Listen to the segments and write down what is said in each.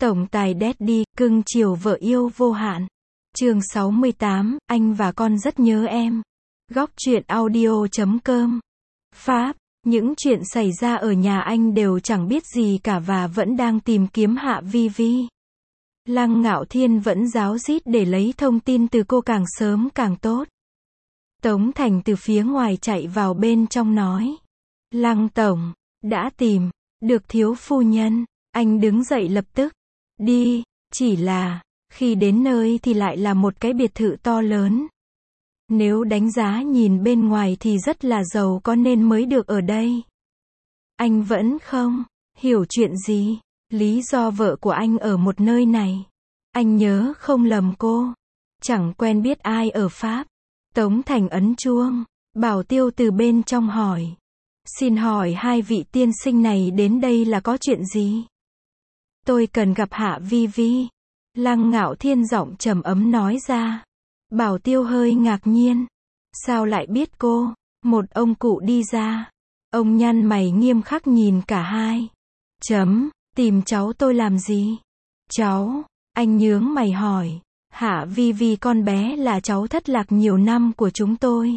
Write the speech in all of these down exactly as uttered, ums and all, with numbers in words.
Tổng tài Daddy, cưng chiều vợ yêu vô hạn. Chương sáu mươi tám, anh và con rất nhớ em. Góc truyện audio chấm com. Pháp, những chuyện xảy ra ở nhà anh đều chẳng biết gì cả và vẫn đang tìm kiếm Hạ Vi Vi. Lăng Ngạo Thiên vẫn ráo rít để lấy thông tin từ cô càng sớm càng tốt. Tống Thành từ phía ngoài chạy vào bên trong nói. Lăng tổng, đã tìm được thiếu phu nhân. Anh đứng dậy lập tức. Đi, chỉ là, khi đến nơi thì lại là một cái biệt thự to lớn. Nếu đánh giá nhìn bên ngoài thì rất là giàu có nên mới được ở đây. Anh vẫn không hiểu chuyện gì, lý do vợ của anh ở một nơi này. Anh nhớ không lầm cô, chẳng quen biết ai ở Pháp. Tống Thành ấn chuông, Bảo Tiêu từ bên trong hỏi. Xin hỏi hai vị tiên sinh này đến đây là có chuyện gì? Tôi cần gặp Hạ Vi Vi. Lăng Ngạo Thiên giọng trầm ấm nói ra. Bảo Tiêu hơi ngạc nhiên. Sao lại biết cô? Một ông cụ đi ra. Ông nhăn mày nghiêm khắc nhìn cả hai. Chấm, tìm cháu tôi làm gì? Cháu, anh nhướng mày hỏi. Hạ Vi Vi con bé là cháu thất lạc nhiều năm của chúng tôi.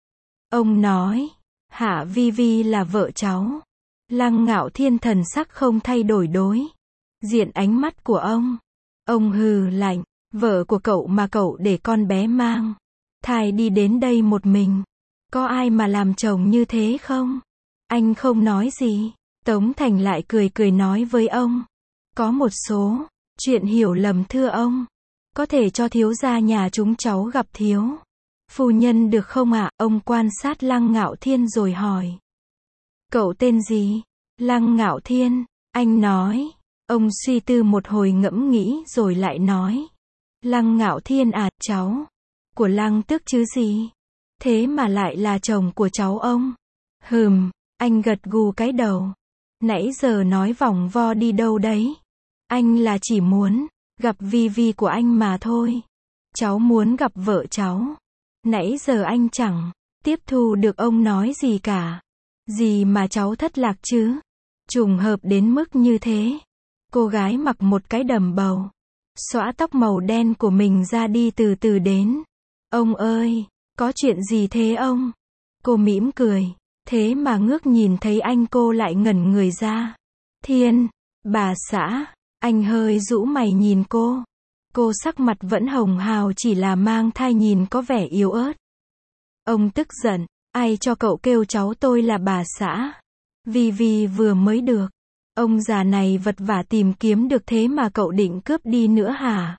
Ông nói, Hạ Vi Vi là vợ cháu. Lăng Ngạo Thiên thần sắc không thay đổi đối diện ánh mắt của ông. Ông hừ lạnh, vợ của cậu mà cậu để con bé mang thai đi đến đây một mình. Có ai mà làm chồng như thế không? Anh không nói gì. Tống Thành lại cười cười nói với ông. Có một số chuyện hiểu lầm thưa ông. Có thể cho thiếu gia nhà chúng cháu gặp thiếu phu nhân được không ạ? À? Ông quan sát Lăng Ngạo Thiên rồi hỏi. Cậu tên gì? Lăng Ngạo Thiên, anh nói. Ông suy tư một hồi ngẫm nghĩ rồi lại nói. Lăng Ngạo Thiên à, cháu của Lăng Tước chứ gì? Thế mà lại là chồng của cháu ông. Hừm, anh gật gù cái đầu. Nãy giờ nói vòng vo đi đâu đấy? Anh là chỉ muốn gặp Vi Vi của anh mà thôi. Cháu muốn gặp vợ cháu. Nãy giờ anh chẳng tiếp thu được ông nói gì cả. Gì mà cháu thất lạc chứ? Trùng hợp đến mức như thế. Cô gái mặc một cái đầm bầu, xõa tóc màu đen của mình ra đi từ từ đến. Ông ơi, có chuyện gì thế ông? Cô mỉm cười, thế mà ngước nhìn thấy anh cô lại ngẩn người ra. Thiên, bà xã, anh hơi rũ mày nhìn cô. Cô sắc mặt vẫn hồng hào chỉ là mang thai nhìn có vẻ yếu ớt. Ông tức giận, ai cho cậu kêu cháu tôi là bà xã? Vi Vi vừa mới được. Ông già này vật vả tìm kiếm được thế mà cậu định cướp đi nữa hả?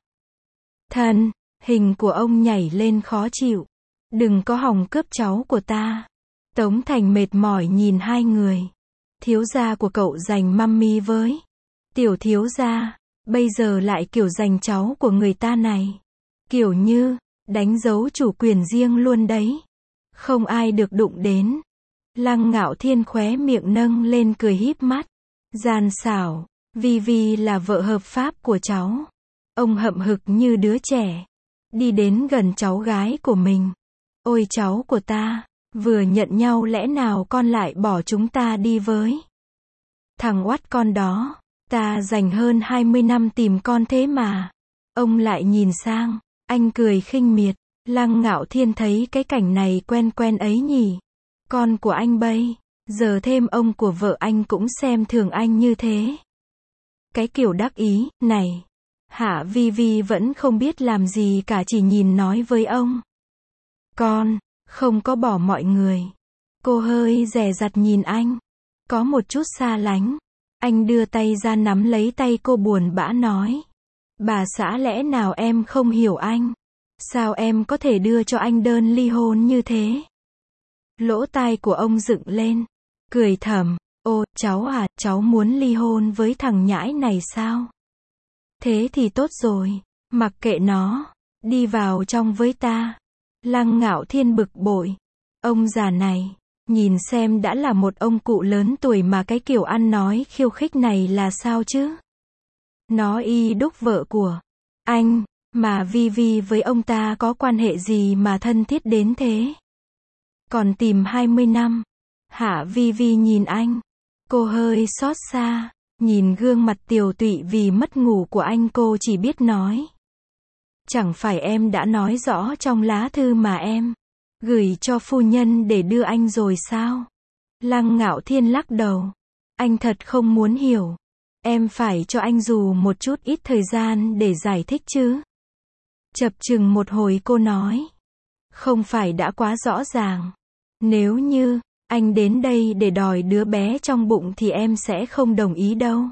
Thân, hình của ông nhảy lên khó chịu. Đừng có hòng cướp cháu của ta. Tống Thành mệt mỏi nhìn hai người. Thiếu gia của cậu giành mummy với tiểu thiếu gia, bây giờ lại kiểu giành cháu của người ta này. Kiểu như, đánh dấu chủ quyền riêng luôn đấy. Không ai được đụng đến. Lăng Ngạo Thiên khóe miệng nâng lên cười híp mắt. Gian xảo, Vi Vi là vợ hợp pháp của cháu. Ông hậm hực như đứa trẻ. Đi đến gần cháu gái của mình. Ôi cháu của ta, vừa nhận nhau lẽ nào con lại bỏ chúng ta đi với thằng oắt con đó. Ta dành hơn hai mươi năm tìm con thế mà. Ông lại nhìn sang, anh cười khinh miệt. Lăng Ngạo Thiên thấy cái cảnh này quen quen ấy nhỉ. Con của anh bây giờ thêm ông của vợ anh cũng xem thường anh như thế. Cái kiểu đắc ý này, Hạ Vi Vi vẫn không biết làm gì cả, chỉ nhìn nói với ông. Con không có bỏ mọi người. Cô hơi dè dặt nhìn anh, có một chút xa lánh. Anh đưa tay ra nắm lấy tay cô buồn bã nói. Bà xã lẽ nào em không hiểu anh? Sao em có thể đưa cho anh đơn ly hôn như thế? Lỗ tai của ông dựng lên, cười thầm. Ô, cháu à, cháu muốn ly hôn với thằng nhãi này sao? Thế thì tốt rồi, mặc kệ nó, đi vào trong với ta. Lăng Ngạo Thiên bực bội. Ông già này, nhìn xem đã là một ông cụ lớn tuổi mà cái kiểu ăn nói khiêu khích này là sao chứ? Nó y đúc vợ của anh, mà Vi Vi với ông ta có quan hệ gì mà thân thiết đến thế? Còn tìm hai mươi năm. Hạ Vi Vi nhìn anh. Cô hơi xót xa. Nhìn gương mặt tiều tụy vì mất ngủ của anh, cô chỉ biết nói. Chẳng phải em đã nói rõ trong lá thư mà em gửi cho phu nhân để đưa anh rồi sao? Lăng Ngạo Thiên lắc đầu. Anh thật không muốn hiểu. Em phải cho anh dù một chút ít thời gian để giải thích chứ. Chập chừng một hồi cô nói. Không phải đã quá rõ ràng. Nếu như anh đến đây để đòi đứa bé trong bụng thì em sẽ không đồng ý đâu.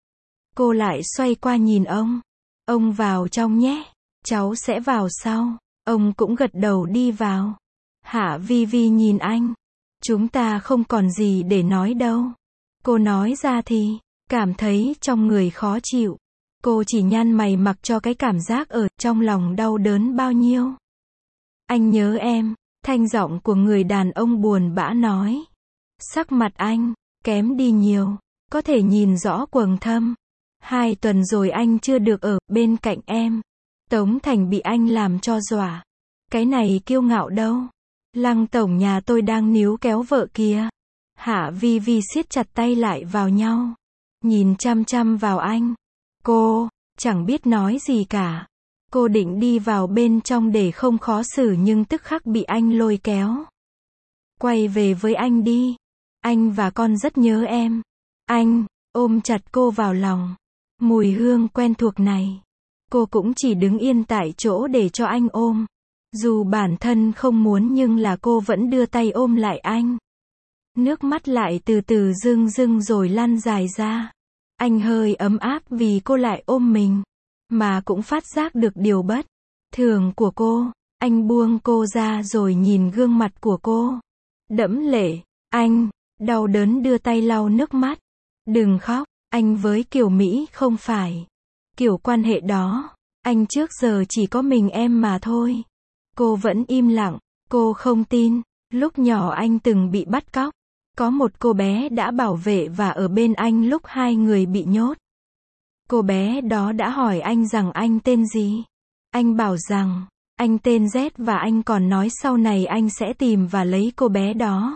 Cô lại xoay qua nhìn ông. Ông vào trong nhé. Cháu sẽ vào sau. Ông cũng gật đầu đi vào. Hạ Vi Vi nhìn anh. Chúng ta không còn gì để nói đâu. Cô nói ra thì cảm thấy trong người khó chịu. Cô chỉ nhăn mày mặc cho cái cảm giác ở trong lòng đau đớn bao nhiêu. Anh nhớ em. Thanh giọng của người đàn ông buồn bã nói. Sắc mặt anh kém đi nhiều. Có thể nhìn rõ quầng thâm. Hai tuần rồi anh chưa được ở bên cạnh em. Tống Thành bị anh làm cho dọa. Cái này kiêu ngạo đâu. Lăng tổng nhà tôi đang níu kéo vợ kìa. Hạ Vi Vi siết chặt tay lại vào nhau. Nhìn chăm chăm vào anh. Cô chẳng biết nói gì cả. Cô định đi vào bên trong để không khó xử nhưng tức khắc bị anh lôi kéo. Quay về với anh đi. Anh và con rất nhớ em. Anh ôm chặt cô vào lòng. Mùi hương quen thuộc này. Cô cũng chỉ đứng yên tại chỗ để cho anh ôm. Dù bản thân không muốn nhưng là cô vẫn đưa tay ôm lại anh. Nước mắt lại từ từ rưng rưng rồi lăn dài ra. Anh hơi ấm áp vì cô lại ôm mình. Mà cũng phát giác được điều bất thường của cô. Anh buông cô ra rồi nhìn gương mặt của cô. Đẫm lệ. Anh đau đớn đưa tay lau nước mắt. Đừng khóc. Anh với Kiều Mỹ không phải kiểu quan hệ đó. Anh trước giờ chỉ có mình em mà thôi. Cô vẫn im lặng. Cô không tin. Lúc nhỏ anh từng bị bắt cóc. Có một cô bé đã bảo vệ và ở bên anh lúc hai người bị nhốt. Cô bé đó đã hỏi anh rằng anh tên gì. Anh bảo rằng anh tên Z và anh còn nói sau này anh sẽ tìm và lấy cô bé đó.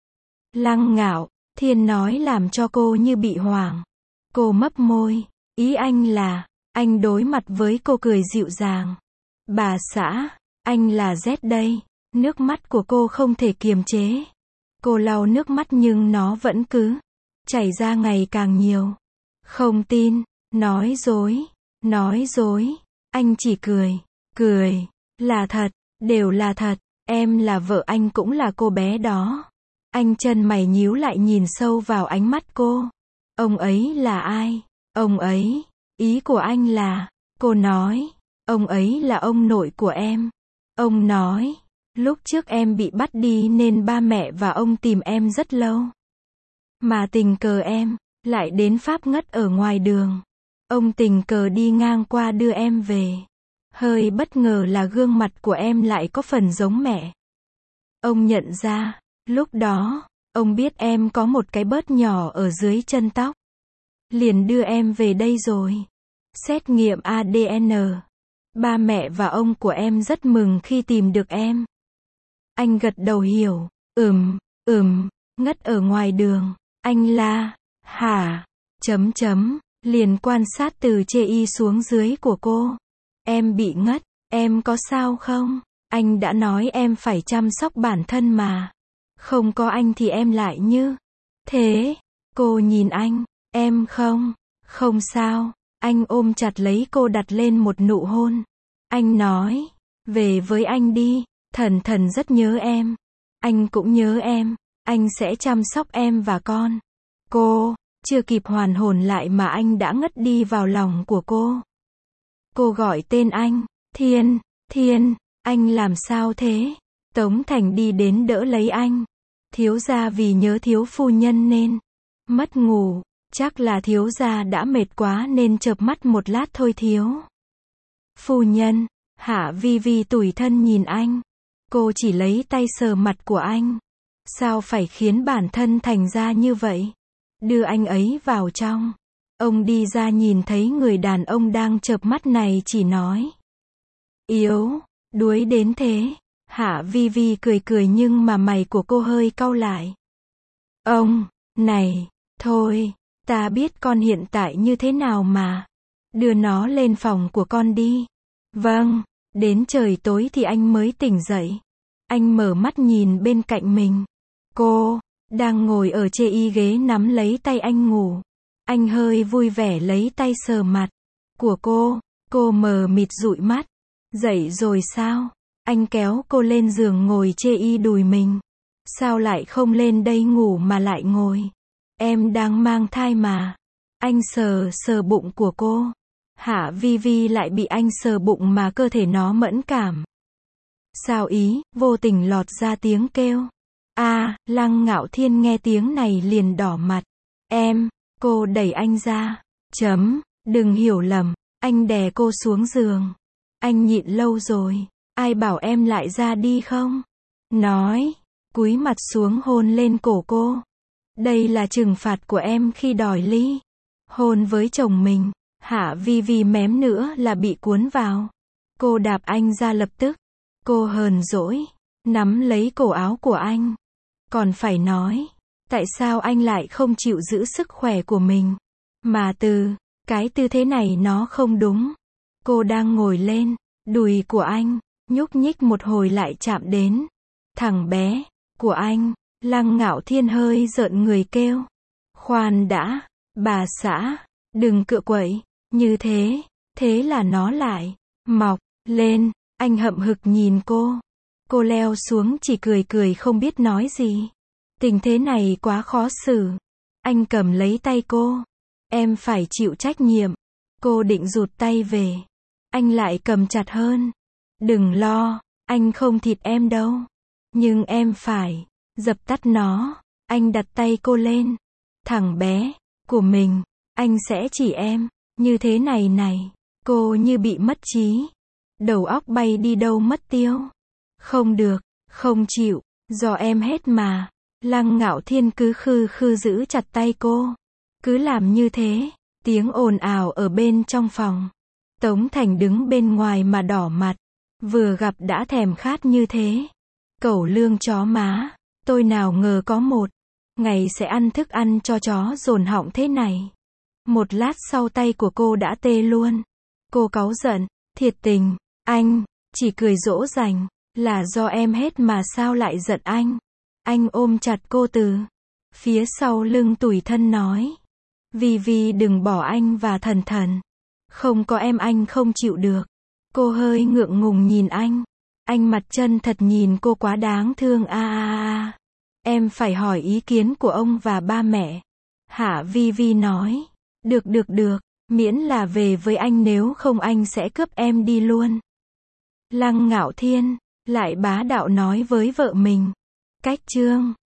Lăng Ngạo Thiên nói làm cho cô như bị hoảng. Cô mấp môi. Ý anh là, anh đối mặt với cô cười dịu dàng. Bà xã, anh là Z đây. Nước mắt của cô không thể kiềm chế. Cô lau nước mắt nhưng nó vẫn cứ chảy ra ngày càng nhiều. Không tin, nói dối, nói dối. Anh chỉ cười, cười, là thật, đều là thật. Em là vợ anh cũng là cô bé đó. Anh chân mày nhíu lại nhìn sâu vào ánh mắt cô. Ông ấy là ai? Ông ấy, ý của anh là, cô nói, ông ấy là ông nội của em. Ông nói, lúc trước em bị bắt đi nên ba mẹ và ông tìm em rất lâu. Mà tình cờ em lại đến Pháp ngất ở ngoài đường. Ông tình cờ đi ngang qua đưa em về. Hơi bất ngờ là gương mặt của em lại có phần giống mẹ. Ông nhận ra, lúc đó, ông biết em có một cái bớt nhỏ ở dưới chân tóc. Liền đưa em về đây rồi. Xét nghiệm a đê en. Ba mẹ và ông của em rất mừng khi tìm được em. Anh gật đầu hiểu. Ừm, ừm, ngất ở ngoài đường. Anh la, hả, chấm chấm, liền quan sát từ chê y xuống dưới của cô. Em bị ngất, em có sao không? Anh đã nói em phải chăm sóc bản thân mà. Không có anh thì em lại như thế. Cô nhìn anh, em không, không sao. Anh ôm chặt lấy cô đặt lên một nụ hôn. Anh nói, về với anh đi, Thần Thần rất nhớ em. Anh cũng nhớ em, anh sẽ chăm sóc em và con. Cô, chưa kịp hoàn hồn lại mà anh đã ngất đi vào lòng của cô. Cô gọi tên anh, Thiên, Thiên, anh làm sao thế? Tống Thành đi đến đỡ lấy anh. Thiếu gia vì nhớ thiếu phu nhân nên mất ngủ, chắc là thiếu gia đã mệt quá nên chợp mắt một lát thôi thiếu. Phu nhân, Hạ Vi Vi tủi thân nhìn anh. Cô chỉ lấy tay sờ mặt của anh. Sao phải khiến bản thân thành ra như vậy? Đưa anh ấy vào trong. Ông đi ra nhìn thấy người đàn ông đang chợp mắt này chỉ nói. Yếu, đuối đến thế. Hạ Vi Vi cười cười nhưng mà mày của cô hơi cau lại. Ông, này, thôi, Ta biết con hiện tại như thế nào mà. Đưa nó lên phòng của con đi. Vâng, đến trời tối thì anh mới tỉnh dậy. Anh mở mắt nhìn bên cạnh mình. Cô, đang ngồi ở chê y ghế nắm lấy tay anh ngủ. Anh hơi vui vẻ lấy tay sờ mặt của cô. Cô mờ mịt dụi mắt. Dậy rồi sao? Anh kéo cô lên giường ngồi chê y đùi mình. Sao lại không lên đây ngủ mà lại ngồi? Em đang mang thai mà. Anh sờ sờ bụng của cô. Hạ Vi Vi lại bị anh sờ bụng mà cơ thể nó mẫn cảm. Sao ý, vô tình lọt ra tiếng kêu. À, Lăng Ngạo Thiên nghe tiếng này liền đỏ mặt. Em, cô đẩy anh ra. Chấm, đừng hiểu lầm. Anh đè cô xuống giường. Anh nhịn lâu rồi. Ai bảo em lại ra đi không? Nói, cúi mặt xuống hôn lên cổ cô. Đây là trừng phạt của em khi đòi ly hôn với chồng mình. Hạ Vi Vi mém nữa là bị cuốn vào. Cô đạp anh ra lập tức. Cô hờn dỗi, nắm lấy cổ áo của anh. Còn phải nói, tại sao anh lại không chịu giữ sức khỏe của mình? Mà từ, cái tư thế này nó không đúng. Cô đang ngồi lên, đùi của anh, nhúc nhích một hồi lại chạm đến. Thằng bé, của anh, Lăng Ngạo Thiên hơi rợn người kêu. Khoan đã, bà xã, đừng cựa quậy, như thế, thế là nó lại, mọc, lên, anh hậm hực nhìn cô. Cô leo xuống chỉ cười cười không biết nói gì. Tình thế này quá khó xử. Anh cầm lấy tay cô. Em phải chịu trách nhiệm. Cô định rụt tay về. Anh lại cầm chặt hơn. Đừng lo, anh không thịt em đâu. Nhưng em phải dập tắt nó. Anh đặt tay cô lên. Thằng bé của mình, anh sẽ chỉ em. Như thế này này. Cô như bị mất trí. Đầu óc bay đi đâu mất tiêu. Không được, không chịu, do em hết mà. Lăng Ngạo Thiên cứ khư khư giữ chặt tay cô. Cứ làm như thế. Tiếng ồn ào ở bên trong phòng. Tống Thành đứng bên ngoài mà đỏ mặt. Vừa gặp đã thèm khát như thế. Cẩu lương chó má. Tôi nào ngờ có một ngày sẽ ăn thức ăn cho chó dồn họng thế này. Một lát sau tay của cô đã tê luôn. Cô cáu giận. Thiệt tình, anh, chỉ cười dỗ dành. Là do em hết mà sao lại giận anh. Anh ôm chặt cô từ phía sau lưng tủi thân nói. Vi Vi đừng bỏ anh và Thần Thần. Không có em anh không chịu được. Cô hơi ngượng ngùng nhìn anh. Anh mặt chân thật nhìn cô quá đáng thương a a a. Em phải hỏi ý kiến của ông và ba mẹ. Hạ Vi Vi nói. Được được được, miễn là về với anh, nếu không anh sẽ cướp em đi luôn. Lăng Ngạo Thiên lại bá đạo nói với vợ mình. Cách chương